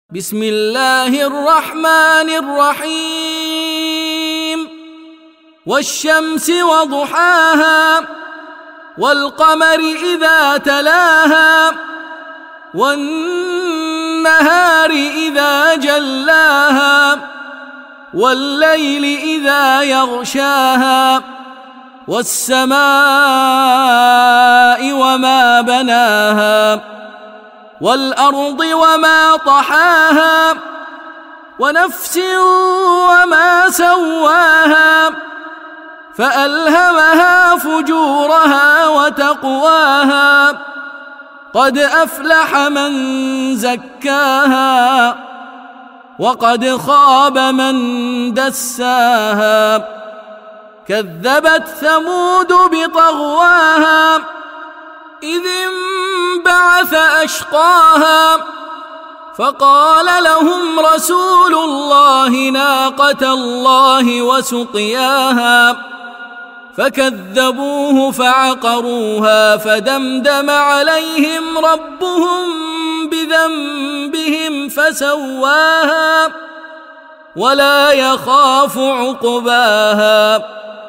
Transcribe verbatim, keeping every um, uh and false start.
بسم الله الرحمن الرحيم والشمس وضحاها والقمر إذا تلاها والنهار إذا جلاها والليل إذا يغشاها والسماء وما بناها والأرض وما طحاها ونفس وما سواها فألهمها فجورها وتقواها قد أفلح من زكاها وقد خاب من دساها كذبت ثمود بطغواها إذ انبعث أشقاها فقال لهم رسول الله ناقة الله وسقياها فكذبوه فعقروها فدمدم عليهم ربهم بذنبهم فسواها ولا يخاف عقباها